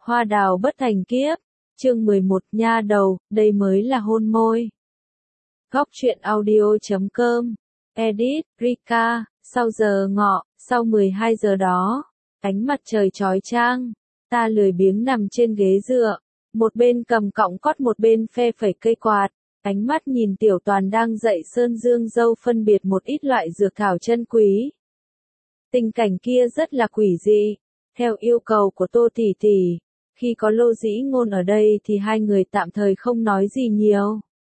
Hoa đào bất thành kiếp, chương 11 nha đầu, đây mới là hôn môi. Góc truyện audio.com, edit, Rika, sau giờ ngọ, sau 12 giờ đó, ánh mặt trời chói chang, ta lười biếng nằm trên ghế dựa, một bên cầm cọng cót một bên phe phẩy cây quạt, ánh mắt nhìn Tiểu Toàn đang dạy Sơn Dương Dâu phân biệt một ít loại dược thảo chân quý. Tình cảnh kia rất là quỷ dị, theo yêu cầu của Tô tỷ tỷ. Khi có Lô Dĩ Ngôn ở đây thì hai người tạm thời không nói gì nhiều.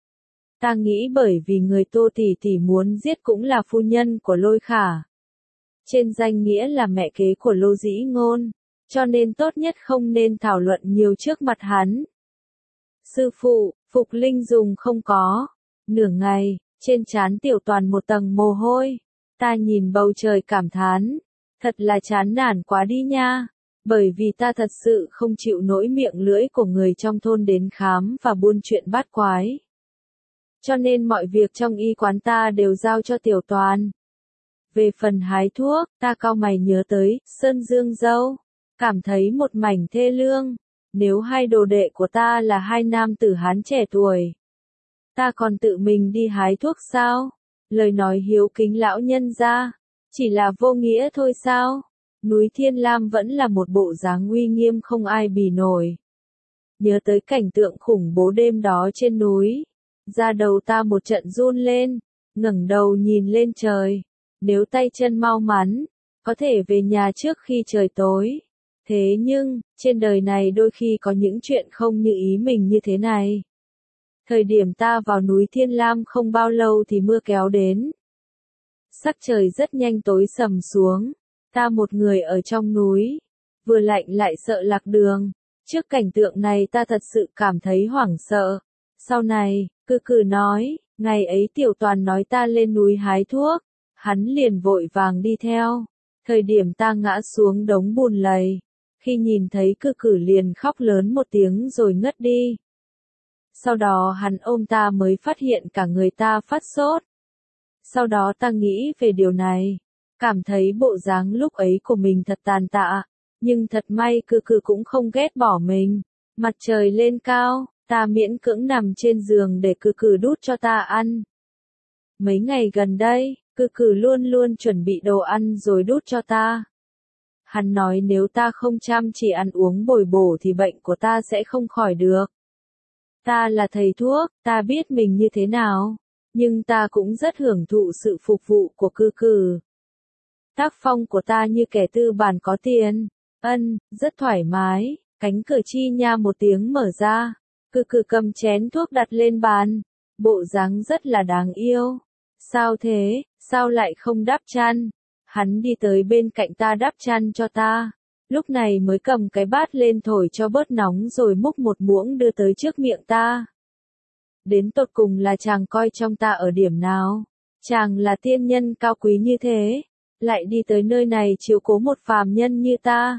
Ta nghĩ bởi vì người Tô tỷ tỷ muốn giết cũng là phu nhân của Lôi Khả. Trên danh nghĩa là mẹ kế của Lô Dĩ Ngôn, cho nên tốt nhất không nên thảo luận nhiều trước mặt hắn. Sư phụ, Phục Linh dùng không có. Nửa ngày, trên trán Tiểu Toàn một tầng mồ hôi. Ta nhìn bầu trời cảm thán. Thật là chán nản quá đi nha. Bởi vì ta thật sự không chịu nổi miệng lưỡi của người trong thôn đến khám và buôn chuyện bát quái. Cho nên mọi việc trong y quán ta đều giao cho Tiểu Toàn. Về phần hái thuốc, ta cau mày nhớ tới Sơn Dương Dâu, cảm thấy một mảnh thê lương. Nếu hai đồ đệ của ta là hai nam tử Hán trẻ tuổi, ta còn tự mình đi hái thuốc sao? Lời nói hiếu kính lão nhân ra, chỉ là vô nghĩa thôi sao? Núi Thiên Lam vẫn là một bộ dáng uy nghiêm không ai bì nổi. Nhớ tới cảnh tượng khủng bố đêm đó trên núi, da đầu ta một trận run lên, ngẩng đầu nhìn lên trời. Nếu tay chân mau mắn, có thể về nhà trước khi trời tối. Thế nhưng, trên đời này đôi khi có những chuyện không như ý mình như thế này. Thời điểm ta vào núi Thiên Lam không bao lâu thì mưa kéo đến. Sắc trời rất nhanh tối sầm xuống. Ta một người ở trong núi, vừa lạnh lại sợ lạc đường. Trước cảnh tượng này ta thật sự cảm thấy hoảng sợ. Sau này, cừ nói, ngày ấy Tiểu Toàn nói ta lên núi hái thuốc, hắn liền vội vàng đi theo. Thời điểm ta ngã xuống đống bùn lầy, khi nhìn thấy cừ liền khóc lớn một tiếng rồi ngất đi. Sau đó hắn ôm ta mới phát hiện cả người ta phát sốt. Sau đó ta nghĩ về điều này. Cảm thấy bộ dáng lúc ấy của mình thật tàn tạ, nhưng thật may cừ cũng không ghét bỏ mình. Mặt trời lên cao, ta miễn cưỡng nằm trên giường để cừ đút cho ta ăn. Mấy ngày gần đây, cừ luôn luôn chuẩn bị đồ ăn rồi đút cho ta. Hắn nói nếu ta không chăm chỉ ăn uống bồi bổ thì bệnh của ta sẽ không khỏi được. Ta là thầy thuốc, ta biết mình như thế nào, nhưng ta cũng rất hưởng thụ sự phục vụ của cừ. Tác phong của ta như kẻ tư bản có tiền. Rất thoải mái. Cánh cửa chi nha một tiếng mở ra. Cừ cầm chén thuốc đặt lên bàn. Bộ dáng rất là đáng yêu. Sao thế, sao lại không đắp chăn? Hắn đi tới bên cạnh ta đắp chăn cho ta. Lúc này mới cầm cái bát lên thổi cho bớt nóng rồi múc một muỗng đưa tới trước miệng ta. Đến tột cùng là chàng coi trong ta ở điểm nào? Chàng là tiên nhân cao quý như thế, lại đi tới nơi này chiếu cố một phàm nhân như ta.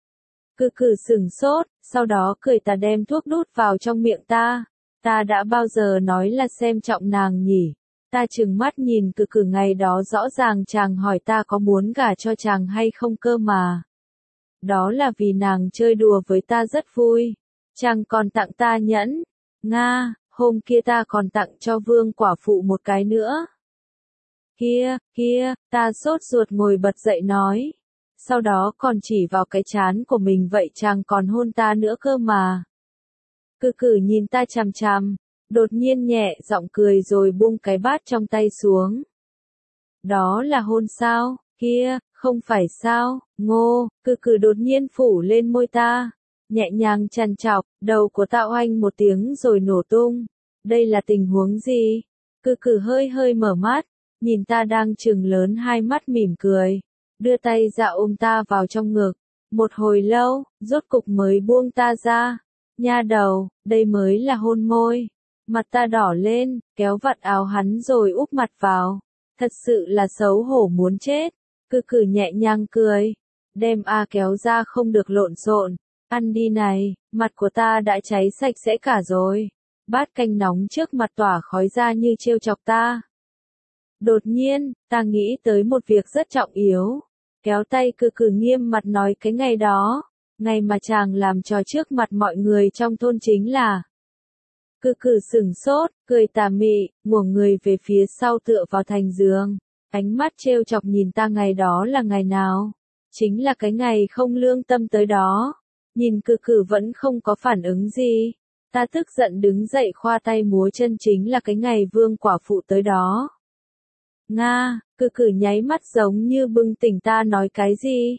Cừ sửng sốt, sau đó cười ta đem thuốc đút vào trong miệng ta. Ta đã bao giờ nói là xem trọng nàng nhỉ? Ta trừng mắt nhìn cừ ngày đó rõ ràng chàng hỏi ta có muốn gả cho chàng hay không cơ mà. Đó là vì nàng chơi đùa với ta rất vui. Chàng còn tặng ta nhẫn. Nga, hôm kia ta còn tặng cho vương quả phụ một cái nữa. Kia, ta sốt ruột ngồi bật dậy nói. Sau đó còn chỉ vào cái trán của mình vậy chàng còn hôn ta nữa cơ mà. Cừ nhìn ta chằm chằm, đột nhiên nhẹ giọng cười rồi buông cái bát trong tay xuống. Đó là hôn sao, kia, không phải sao, ngô, cừ đột nhiên phủ lên môi ta. Nhẹ nhàng chằn chọc, đầu của ta oanh một tiếng rồi nổ tung. Đây là tình huống gì? Cừ hơi mở mắt. Nhìn ta đang trừng lớn hai mắt mỉm cười, đưa tay ra ôm ta vào trong ngực. Một hồi lâu, rốt cục mới buông ta ra. Nha đầu, đây mới là hôn môi. Mặt ta đỏ lên, kéo vạt áo hắn rồi úp mặt vào. Thật sự là xấu hổ muốn chết. Cừ nhẹ nhàng cười. Đem kéo ra không được lộn xộn. Ăn đi này, mặt của ta đã cháy sạch sẽ cả rồi. Bát canh nóng trước mặt tỏa khói ra như trêu chọc ta. Đột nhiên, ta nghĩ tới một việc rất trọng yếu. Kéo tay cừ nghiêm mặt nói cái ngày đó. Ngày mà chàng làm trò trước mặt mọi người trong thôn chính là. Cự cử sửng sốt, cười tà mị, ngửa người về phía sau tựa vào thành giường. Ánh mắt trêu chọc nhìn ta ngày đó là ngày nào? Chính là cái ngày không lương tâm tới đó. Nhìn cự cử vẫn không có phản ứng gì. Ta tức giận đứng dậy khoa tay múa chân chính là cái ngày vương quả phụ tới đó. Nga, cự cử nháy mắt giống như bừng tỉnh ta nói cái gì?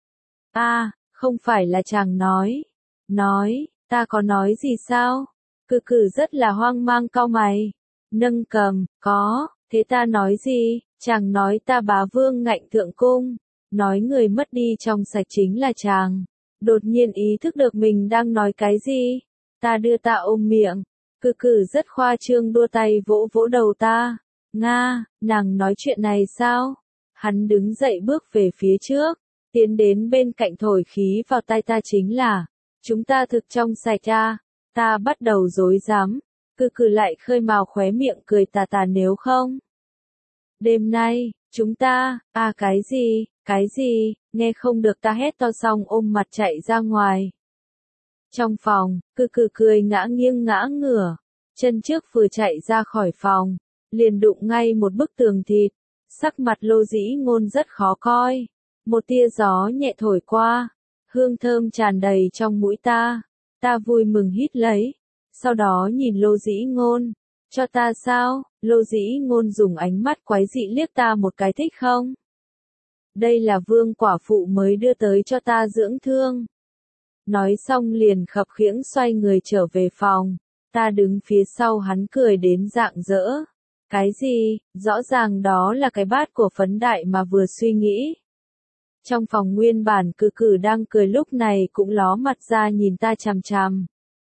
Không phải là chàng nói. Nói, ta có nói gì sao? Cự cử rất là hoang mang cau mày. Nâng cầm, có, thế ta nói gì? Chàng nói ta bá vương ngạnh thượng cung. Nói người mất đi trong sạch chính là chàng. Đột nhiên ý thức được mình đang nói cái gì? Ta đưa ta ôm miệng. Cự cử rất khoa trương đua tay vỗ vỗ đầu ta. Nga, nàng nói chuyện này sao? Hắn đứng dậy bước về phía trước. Tiến đến bên cạnh thổi khí vào tai ta chính là. Chúng ta thực trong sạch à? Ta bắt đầu rối rắm. Cự cử lại khơi mào khóe miệng cười tà tà nếu không. Đêm nay, chúng ta, cái gì, nghe không được ta hét to xong ôm mặt chạy ra ngoài. Trong phòng, cự cử cười ngã nghiêng ngã ngửa, chân trước vừa chạy ra khỏi phòng, liền đụng ngay một bức tường thịt, sắc mặt Lô Dĩ Ngôn rất khó coi. Một tia gió nhẹ thổi qua, hương thơm tràn đầy trong mũi ta vui mừng hít lấy, sau đó nhìn Lô Dĩ Ngôn, cho ta sao? Lô Dĩ Ngôn dùng ánh mắt quái dị liếc ta một cái thích không? Đây là vương quả phụ mới đưa tới cho ta dưỡng thương. Nói xong liền khập khiễng xoay người trở về phòng, ta đứng phía sau hắn cười đến rạng rỡ. Cái gì, rõ ràng đó là cái bát của phấn đại mà vừa suy nghĩ. Trong phòng nguyên bản cự cử đang cười lúc này cũng ló mặt ra nhìn ta chằm chằm.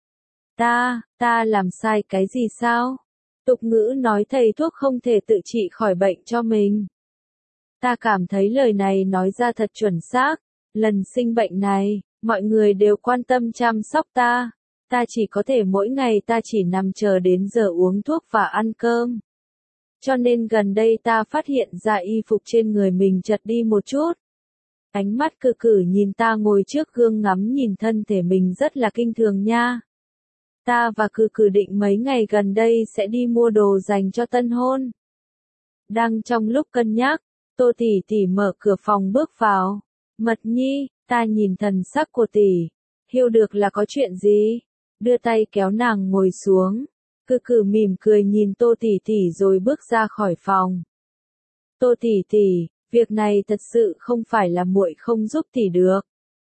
Ta làm sai cái gì sao? Tục ngữ nói thầy thuốc không thể tự trị khỏi bệnh cho mình. Ta cảm thấy lời này nói ra thật chuẩn xác. Lần sinh bệnh này, mọi người đều quan tâm chăm sóc ta. Ta chỉ có thể mỗi ngày ta chỉ nằm chờ đến giờ uống thuốc và ăn cơm. Cho nên gần đây ta phát hiện ra y phục trên người mình chật đi một chút. Ánh mắt cự cử nhìn ta ngồi trước gương ngắm nhìn thân thể mình rất là kinh thường nha. Ta và cự cử định mấy ngày gần đây sẽ đi mua đồ dành cho tân hôn. Đang trong lúc cân nhắc, Tô tỷ tỷ mở cửa phòng bước vào. Mật Nhi, ta nhìn thần sắc của tỷ, hiểu được là có chuyện gì, đưa tay kéo nàng ngồi xuống. Cự cử mỉm cười nhìn Tô tỷ tỷ rồi bước ra khỏi phòng. Tô tỷ tỷ, việc này thật sự không phải là muội không giúp tỷ được.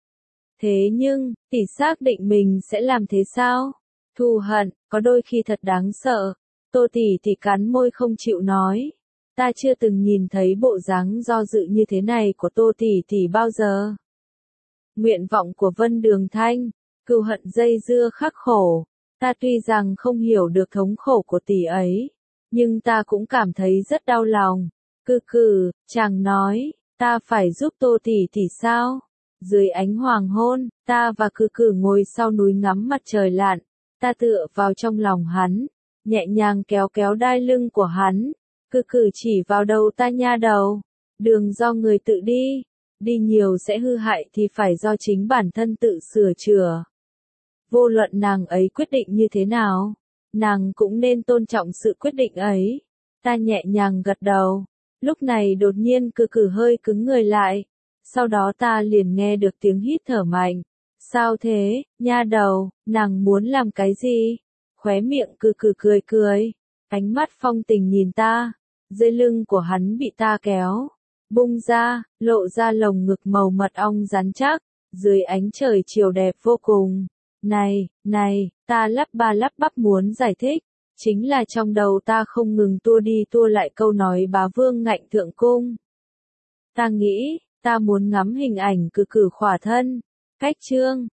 Thế nhưng, tỷ xác định mình sẽ làm thế sao? Thù hận, có đôi khi thật đáng sợ. Tô tỷ tỷ cắn môi không chịu nói. Ta chưa từng nhìn thấy bộ dáng do dự như thế này của Tô tỷ tỷ bao giờ. Nguyện vọng của Vân Đường Thanh, cừu hận dây dưa khắc khổ. Ta tuy rằng không hiểu được thống khổ của tỷ ấy, nhưng ta cũng cảm thấy rất đau lòng. Cự cử, chàng nói, ta phải giúp Tô tỷ tỷ sao? Dưới ánh hoàng hôn, ta và cự cử ngồi sau núi ngắm mặt trời lặn. Ta tựa vào trong lòng hắn, nhẹ nhàng kéo kéo đai lưng của hắn. Cự cử chỉ vào đầu ta nha đầu. Đường do người tự đi. Đi nhiều sẽ hư hại thì phải do chính bản thân tự sửa chữa. Vô luận nàng ấy quyết định như thế nào, nàng cũng nên tôn trọng sự quyết định ấy. Ta nhẹ nhàng gật đầu. Lúc này đột nhiên cự cử hơi cứng người lại. Sau đó ta liền nghe được tiếng hít thở mạnh. Sao thế, nha đầu, nàng muốn làm cái gì? Khóe miệng cự cử cười cười. Ánh mắt phong tình nhìn ta. Dây lưng của hắn bị ta kéo. Bung ra, lộ ra lồng ngực màu mật ong rắn chắc. Dưới ánh trời chiều đẹp vô cùng. Này, ta lắp ba lắp bắp muốn giải thích. Chính là trong đầu ta không ngừng tua đi tua lại câu nói bá vương ngạnh thượng cung. Ta nghĩ, ta muốn ngắm hình ảnh cự cử khỏa thân. Cách chương